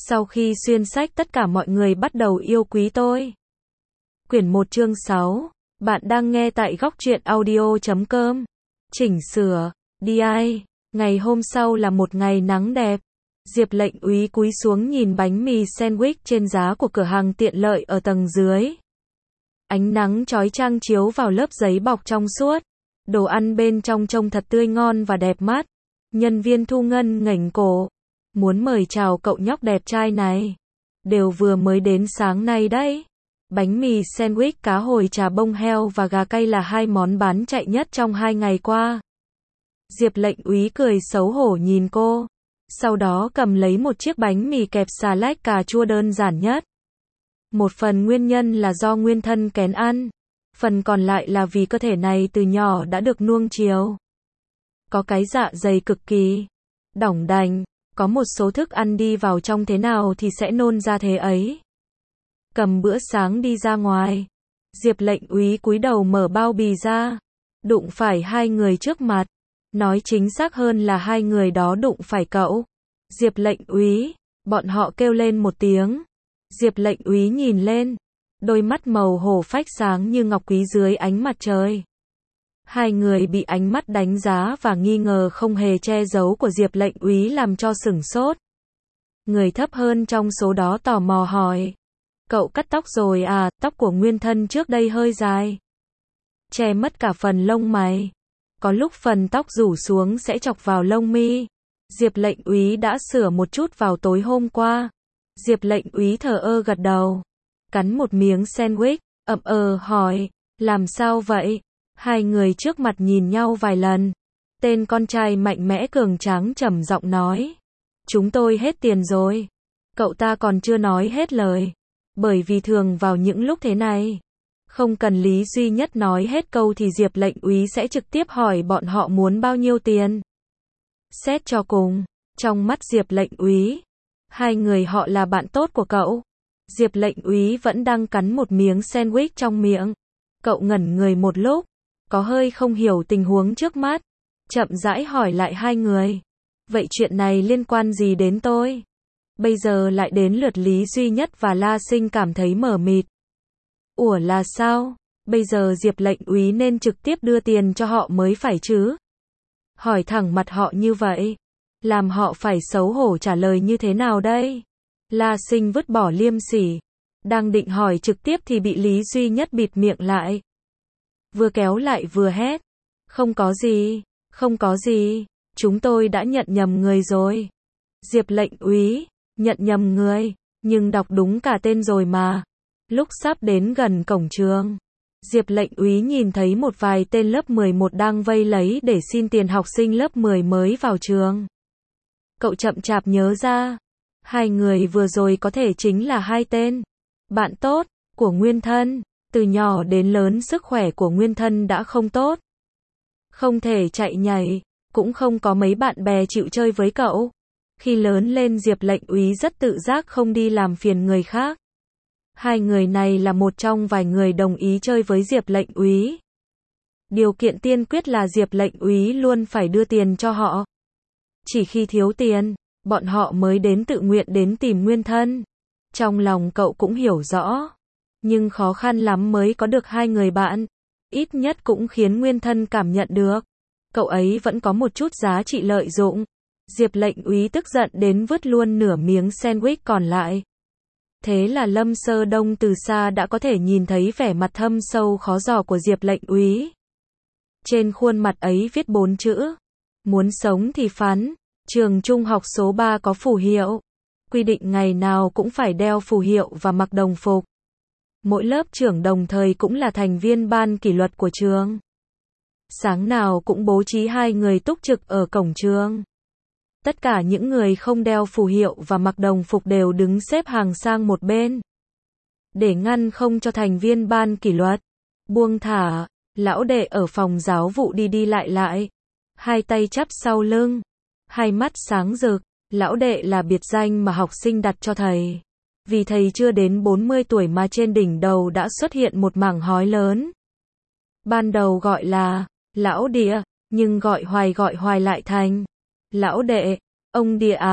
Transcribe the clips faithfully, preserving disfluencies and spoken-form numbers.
Sau khi xuyên sách tất cả mọi người bắt đầu yêu quý tôi. Quyển một chương sáu. Bạn đang nghe tại góc truyện audio chấm com. Chỉnh sửa. đê i. Ngày hôm sau là một ngày nắng đẹp. Diệp Lệnh Úy cúi xuống nhìn bánh mì sandwich trên giá của cửa hàng tiện lợi ở tầng dưới. Ánh nắng chói chang chiếu vào lớp giấy bọc trong suốt. Đồ ăn bên trong trông thật tươi ngon và đẹp mắt. Nhân viên thu ngân ngẩng cổ. Muốn mời chào cậu nhóc đẹp trai này. Đều vừa mới đến sáng nay đấy. Bánh mì sandwich cá hồi trà bông heo và gà cay là hai món bán chạy nhất trong hai ngày qua. Diệp Lệnh Úy cười xấu hổ nhìn cô. Sau đó cầm lấy một chiếc bánh mì kẹp xà lách cà chua đơn giản nhất. Một phần nguyên nhân là do nguyên thân kén ăn. Phần còn lại là vì cơ thể này từ nhỏ đã được nuông chiều. Có cái dạ dày cực kỳ đỏng đành. Có một số thức ăn đi vào trong thế nào thì sẽ nôn ra thế ấy. Cầm bữa sáng đi ra ngoài. Diệp Lệnh Úy cúi đầu mở bao bì ra. Đụng phải hai người trước mặt. Nói chính xác hơn là hai người đó đụng phải cậu. Diệp Lệnh Úy. Bọn họ kêu lên một tiếng. Diệp Lệnh Úy nhìn lên. Đôi mắt màu hổ phách sáng như ngọc quý dưới ánh mặt trời. Hai người bị ánh mắt đánh giá và nghi ngờ không hề che giấu của Diệp Lệnh Úy làm cho sửng sốt. Người thấp hơn trong số đó tò mò hỏi. Cậu cắt tóc rồi à? Tóc của nguyên thân trước đây hơi dài. Che mất cả phần lông mày. Có lúc phần tóc rủ xuống sẽ chọc vào lông mi. Diệp Lệnh Úy đã sửa một chút vào tối hôm qua. Diệp Lệnh Úy thờ ơ gật đầu. Cắn một miếng sandwich, ậm ờ hỏi. Làm sao vậy? Hai người trước mặt nhìn nhau vài lần. Tên con trai mạnh mẽ cường tráng trầm giọng nói. Chúng tôi hết tiền rồi. Cậu ta còn chưa nói hết lời. Bởi vì thường vào những lúc thế này, không cần Lý Duy Nhất nói hết câu thì Diệp Lệnh Úy sẽ trực tiếp hỏi bọn họ muốn bao nhiêu tiền. Xét cho cùng, trong mắt Diệp Lệnh Úy, hai người họ là bạn tốt của cậu. Diệp Lệnh Úy vẫn đang cắn một miếng sandwich trong miệng. Cậu ngẩn người một lúc, có hơi không hiểu tình huống trước mắt, chậm rãi hỏi lại hai người. Vậy chuyện này liên quan gì đến tôi? Bây giờ lại đến lượt Lý Duy Nhất và La Sinh cảm thấy mờ mịt. Ủa là sao? Bây giờ Diệp Lệnh Úy nên trực tiếp đưa tiền cho họ mới phải chứ? Hỏi thẳng mặt họ như vậy, làm họ phải xấu hổ trả lời như thế nào đây? La Sinh vứt bỏ liêm sỉ, đang định hỏi trực tiếp thì bị Lý Duy Nhất bịt miệng lại. Vừa kéo lại vừa hét. Không có gì, không có gì, chúng tôi đã nhận nhầm người rồi. Diệp Lệnh Úy, nhận nhầm người, nhưng đọc đúng cả tên rồi mà. Lúc sắp đến gần cổng trường, Diệp Lệnh Úy nhìn thấy một vài tên lớp mười một đang vây lấy để xin tiền học sinh lớp mười mới vào trường. Cậu chậm chạp nhớ ra, hai người vừa rồi có thể chính là hai tên bạn tốt của nguyên thân. Từ nhỏ đến lớn sức khỏe của nguyên thân đã không tốt. Không thể chạy nhảy, cũng không có mấy bạn bè chịu chơi với cậu. Khi lớn lên Diệp Lệnh Úy rất tự giác không đi làm phiền người khác. Hai người này là một trong vài người đồng ý chơi với Diệp Lệnh Úy. Điều kiện tiên quyết là Diệp Lệnh Úy luôn phải đưa tiền cho họ. Chỉ khi thiếu tiền, bọn họ mới đến tự nguyện đến tìm nguyên thân. Trong lòng cậu cũng hiểu rõ. Nhưng khó khăn lắm mới có được hai người bạn. Ít nhất cũng khiến nguyên thân cảm nhận được. Cậu ấy vẫn có một chút giá trị lợi dụng. Diệp Lệnh Úy tức giận đến vứt luôn nửa miếng sandwich còn lại. Thế là Lâm Sơ Đông từ xa đã có thể nhìn thấy vẻ mặt thâm sâu khó dò của Diệp Lệnh Úy. Trên khuôn mặt ấy viết bốn chữ. Muốn sống thì phán. Trường trung học số ba có phù hiệu. Quy định ngày nào cũng phải đeo phù hiệu và mặc đồng phục. Mỗi lớp trưởng đồng thời cũng là thành viên ban kỷ luật của trường. Sáng nào cũng bố trí hai người túc trực ở cổng trường. Tất cả những người không đeo phù hiệu và mặc đồng phục đều đứng xếp hàng sang một bên. Để ngăn không cho thành viên ban kỷ luật buông thả, lão đệ ở phòng giáo vụ đi đi lại lại. Hai tay chắp sau lưng. Hai mắt sáng rực. Lão đệ là biệt danh mà học sinh đặt cho thầy. Vì thầy chưa đến bốn mươi tuổi mà trên đỉnh đầu đã xuất hiện một mảng hói lớn. Ban đầu gọi là lão địa, nhưng gọi hoài gọi hoài lại thành lão đệ, ông địa Á.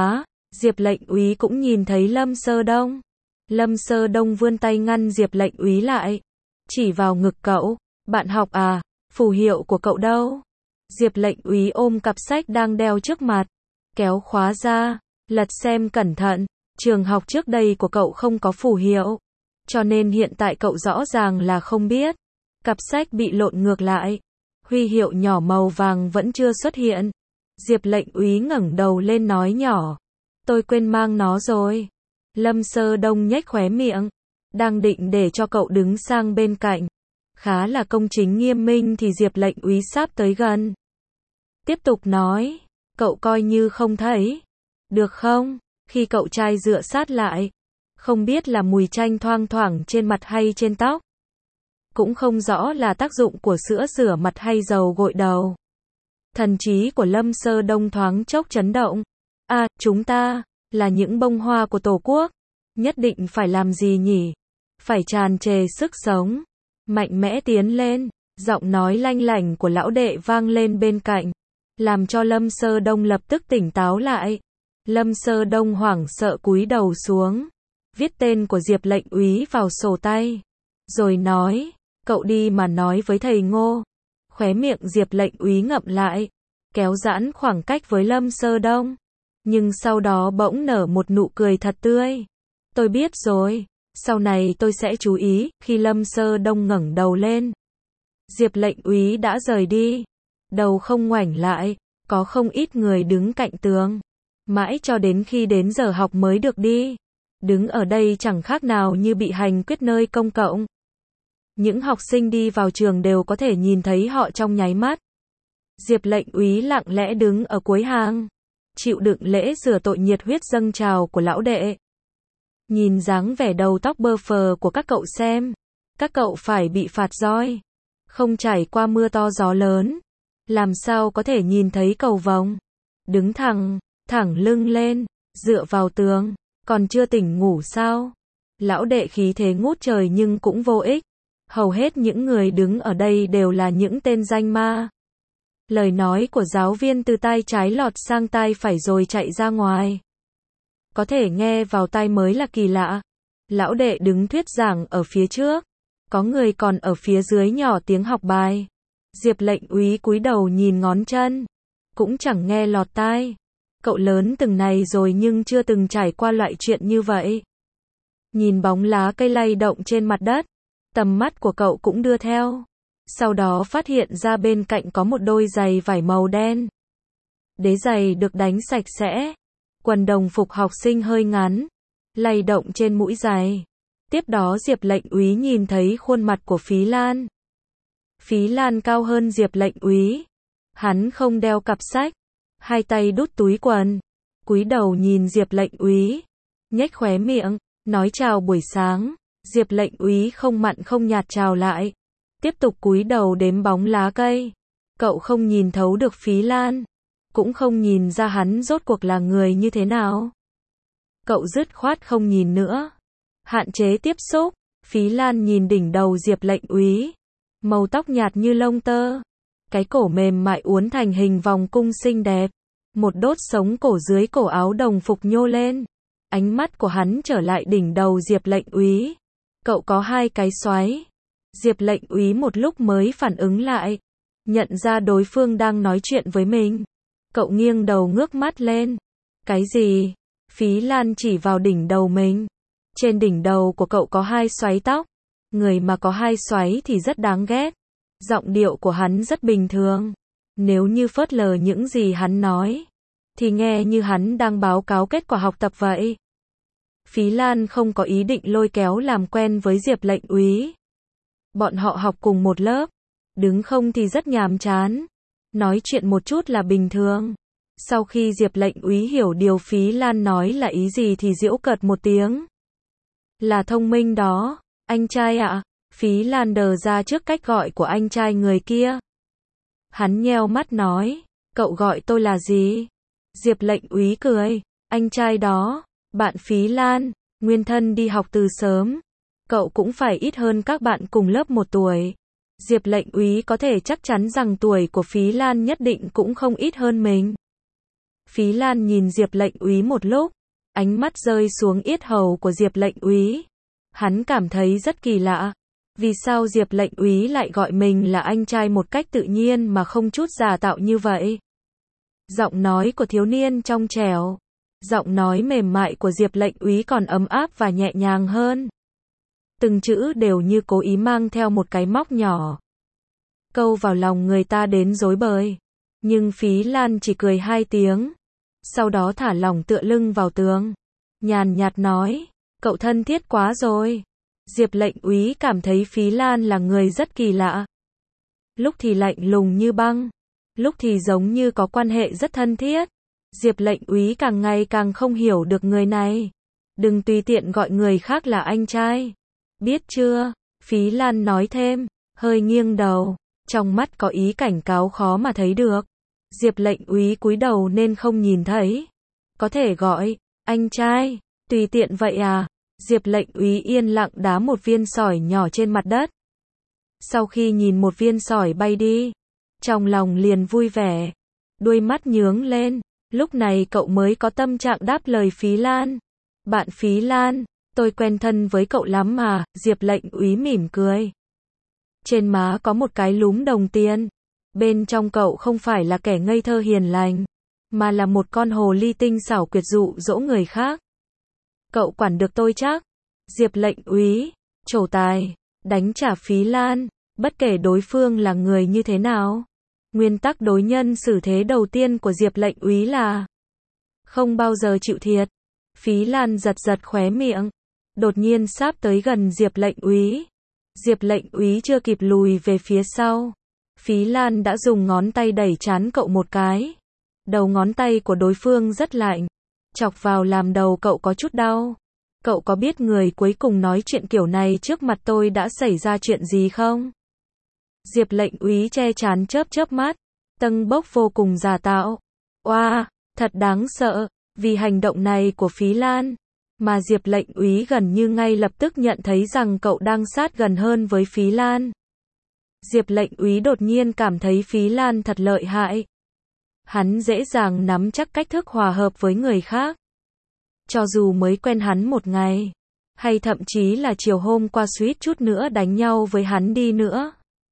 Diệp lệnh úy cũng nhìn thấy Lâm Sơ Đông. Lâm Sơ Đông vươn tay ngăn Diệp lệnh úy lại. Chỉ vào ngực cậu. Bạn học à? Phù hiệu của cậu đâu? Diệp lệnh úy ôm cặp sách đang đeo trước mặt. Kéo khóa ra. Lật xem cẩn thận. Trường học trước đây của cậu không có phù hiệu. Cho nên hiện tại cậu rõ ràng là không biết. Cặp sách bị lộn ngược lại. Huy hiệu nhỏ màu vàng vẫn chưa xuất hiện. Diệp lệnh úy ngẩng đầu lên nói nhỏ. Tôi quên mang nó rồi. Lâm Sơ Đông nhếch khóe miệng. Đang định để cho cậu đứng sang bên cạnh. Khá là công chính nghiêm minh thì Diệp lệnh úy sáp tới gần. Tiếp tục nói. Cậu coi như không thấy. Được không? Khi cậu trai dựa sát lại. Không biết là mùi chanh thoang thoảng trên mặt hay trên tóc. Cũng không rõ là tác dụng của sữa rửa mặt hay dầu gội đầu. Thần trí của Lâm Sơ Đông thoáng chốc chấn động. À, chúng ta, là những bông hoa của Tổ quốc. Nhất định phải làm gì nhỉ? Phải tràn trề sức sống. Mạnh mẽ tiến lên. Giọng nói lanh lảnh của lão đệ vang lên bên cạnh. Làm cho Lâm Sơ Đông lập tức tỉnh táo lại. Lâm Sơ Đông hoảng sợ cúi đầu xuống. Viết tên của Diệp lệnh úy vào sổ tay. Rồi nói, cậu đi mà nói với thầy Ngô. Khóe miệng Diệp lệnh úy ngậm lại. Kéo giãn khoảng cách với Lâm Sơ Đông. Nhưng sau đó bỗng nở một nụ cười thật tươi. Tôi biết rồi. Sau này tôi sẽ chú ý. Khi Lâm Sơ Đông ngẩng đầu lên. Diệp lệnh úy đã rời đi. Đầu không ngoảnh lại. Có không ít người đứng cạnh tường. Mãi cho đến khi đến giờ học mới được đi. Đứng ở đây chẳng khác nào như bị hành quyết nơi công cộng. Những học sinh đi vào trường đều có thể nhìn thấy họ trong nháy mắt. Diệp lệnh úy lặng lẽ đứng ở cuối hàng. Chịu đựng lễ rửa tội nhiệt huyết dâng trào của lão đệ. Nhìn dáng vẻ đầu tóc bơ phờ của các cậu xem. Các cậu phải bị phạt roi. Không trải qua mưa to gió lớn. Làm sao có thể nhìn thấy cầu vồng. Đứng thẳng, thẳng lưng lên, dựa vào tường. Còn chưa tỉnh ngủ sao? Lão đệ khí thế ngút trời nhưng cũng vô ích. Hầu hết những người đứng ở đây đều là những tên danh ma. Lời nói của giáo viên từ tai trái lọt sang tai phải rồi chạy ra ngoài. Có thể nghe vào tai mới là kỳ lạ. Lão đệ đứng thuyết giảng ở phía trước. Có người còn ở phía dưới nhỏ tiếng học bài. Diệp lệnh úy cúi đầu nhìn ngón chân. Cũng chẳng nghe lọt tai. Cậu lớn từng này rồi nhưng chưa từng trải qua loại chuyện như vậy. Nhìn bóng lá cây lay động trên mặt đất. Tầm mắt của cậu cũng đưa theo. Sau đó phát hiện ra bên cạnh có một đôi giày vải màu đen. Đế giày được đánh sạch sẽ. Quần đồng phục học sinh hơi ngắn. Lay động trên mũi giày. Tiếp đó Diệp lệnh úy nhìn thấy khuôn mặt của Phí Lan. Phí Lan cao hơn Diệp lệnh úy. Hắn không đeo cặp sách. Hai tay đút túi quần. Cúi đầu nhìn Diệp lệnh úy. Nhếch khóe miệng. Nói chào buổi sáng. Diệp lệnh úy không mặn không nhạt chào lại. Tiếp tục cúi đầu đếm bóng lá cây. Cậu không nhìn thấu được Phí Lan. Cũng không nhìn ra hắn rốt cuộc là người như thế nào. Cậu dứt khoát không nhìn nữa. Hạn chế tiếp xúc. Phí Lan nhìn đỉnh đầu Diệp lệnh úy. Màu tóc nhạt như lông tơ. Cái cổ mềm mại uốn thành hình vòng cung xinh đẹp. Một đốt sống cổ dưới cổ áo đồng phục nhô lên. Ánh mắt của hắn trở lại đỉnh đầu Diệp lệnh úy. Cậu có hai cái xoáy. Diệp lệnh úy một lúc mới phản ứng lại. Nhận ra đối phương đang nói chuyện với mình. Cậu nghiêng đầu ngước mắt lên. Cái gì? Phí Lan chỉ vào đỉnh đầu mình. Trên đỉnh đầu của cậu có hai xoáy tóc. Người mà có hai xoáy thì rất đáng ghét. Giọng điệu của hắn rất bình thường. Nếu như phớt lờ những gì hắn nói, thì nghe như hắn đang báo cáo kết quả học tập vậy. Phí Lan không có ý định lôi kéo làm quen với Diệp lệnh úy. Bọn họ học cùng một lớp. Đứng không thì rất nhàm chán. Nói chuyện một chút là bình thường. Sau khi Diệp lệnh úy hiểu điều Phí Lan nói là ý gì thì giễu cợt một tiếng. Là thông minh đó, anh trai ạ. Phí Lan đờ ra trước cách gọi của anh trai người kia. Hắn nheo mắt nói, cậu gọi tôi là gì? Diệp lệnh úy cười, anh trai đó, bạn Phí Lan, nguyên thân đi học từ sớm. Cậu cũng phải ít hơn các bạn cùng lớp một tuổi. Diệp lệnh úy có thể chắc chắn rằng tuổi của Phí Lan nhất định cũng không ít hơn mình. Phí Lan nhìn Diệp lệnh úy một lúc, Ánh mắt rơi xuống yết hầu của Diệp lệnh úy. Hắn cảm thấy rất kỳ lạ. Vì sao Diệp lệnh úy lại gọi mình là anh trai một cách tự nhiên mà không chút giả tạo như vậy? Giọng nói của thiếu niên trong trẻo. Giọng nói mềm mại của Diệp lệnh úy còn ấm áp và nhẹ nhàng hơn. Từng chữ đều như cố ý mang theo một cái móc nhỏ. Câu vào lòng người ta đến rối bời. Nhưng Phí Lan chỉ cười hai tiếng. Sau đó thả lỏng tựa lưng vào tường. Nhàn nhạt nói, cậu thân thiết quá rồi. Diệp lệnh úy cảm thấy Phí Lan là người rất kỳ lạ. Lúc thì lạnh lùng như băng. Lúc thì giống như có quan hệ rất thân thiết. Diệp lệnh úy càng ngày càng không hiểu được người này. Đừng tùy tiện gọi người khác là anh trai. Biết chưa? Phí Lan nói thêm, hơi nghiêng đầu. Trong mắt có ý cảnh cáo khó mà thấy được. Diệp lệnh úy cúi đầu nên không nhìn thấy. Có thể gọi, anh trai, tùy tiện vậy à? Diệp lệnh úy yên lặng đá một viên sỏi nhỏ trên mặt đất. Sau khi nhìn một viên sỏi bay đi, trong lòng liền vui vẻ. Đuôi mắt nhướng lên. Lúc này cậu mới có tâm trạng đáp lời Phí Lan. Bạn Phí Lan, tôi quen thân với cậu lắm mà. Diệp lệnh úy mỉm cười. Trên má có một cái lúm đồng tiền. Bên trong cậu không phải là kẻ ngây thơ hiền lành, mà là một con hồ ly tinh xảo quyệt dụ dỗ người khác. Cậu quản được tôi chắc? Diệp lệnh úy, trổ tài, đánh trả Phí Lan, bất kể đối phương là người như thế nào. Nguyên tắc đối nhân xử thế đầu tiên của Diệp lệnh úy là không bao giờ chịu thiệt. Phí Lan giật giật khóe miệng, đột nhiên sáp tới gần Diệp lệnh úy. Diệp lệnh úy chưa kịp lùi về phía sau. Phí Lan đã dùng ngón tay đẩy trán cậu một cái. Đầu ngón tay của đối phương rất lạnh. Chọc vào làm đầu cậu có chút đau. Cậu có biết người cuối cùng nói chuyện kiểu này trước mặt tôi đã xảy ra chuyện gì không? Diệp lệnh úy che trán chớp chớp mắt. Tâng bốc vô cùng giả tạo. Oa, wow, thật đáng sợ. Vì hành động này của Phí Lan, mà Diệp lệnh úy gần như ngay lập tức nhận thấy rằng cậu đang sát gần hơn với Phí Lan. Diệp lệnh úy đột nhiên cảm thấy Phí Lan thật lợi hại. Hắn dễ dàng nắm chắc cách thức hòa hợp với người khác. Cho dù mới quen hắn một ngày, hay thậm chí là chiều hôm qua suýt chút nữa đánh nhau với hắn đi nữa.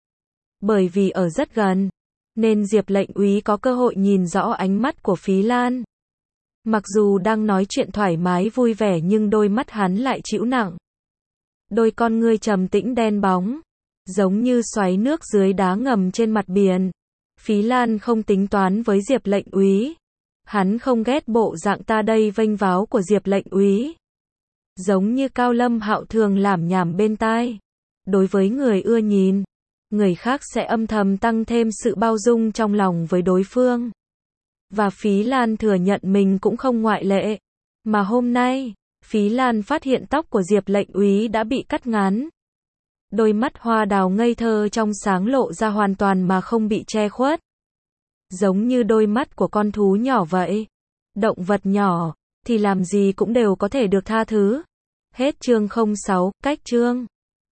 Bởi vì ở rất gần, nên Diệp lệnh úy có cơ hội nhìn rõ ánh mắt của Phí Lan. Mặc dù đang nói chuyện thoải mái vui vẻ nhưng đôi mắt hắn lại trĩu nặng. Đôi con ngươi trầm tĩnh đen bóng, giống như xoáy nước dưới đá ngầm trên mặt biển. Phí Lan không tính toán với Diệp lệnh úy. Hắn không ghét bộ dạng ta đây vênh váo của Diệp lệnh úy. Giống như Cao Lâm Hạo thường lảm nhảm bên tai. Đối với người ưa nhìn, người khác sẽ âm thầm tăng thêm sự bao dung trong lòng với đối phương. Và Phí Lan thừa nhận mình cũng không ngoại lệ. Mà hôm nay, Phí Lan phát hiện tóc của Diệp lệnh úy đã bị cắt ngắn. Đôi mắt hoa đào ngây thơ trong sáng lộ ra hoàn toàn mà không bị che khuất. Giống như đôi mắt của con thú nhỏ vậy. Động vật nhỏ, thì làm gì cũng đều có thể được tha thứ. Hết chương không sáu, cách chương.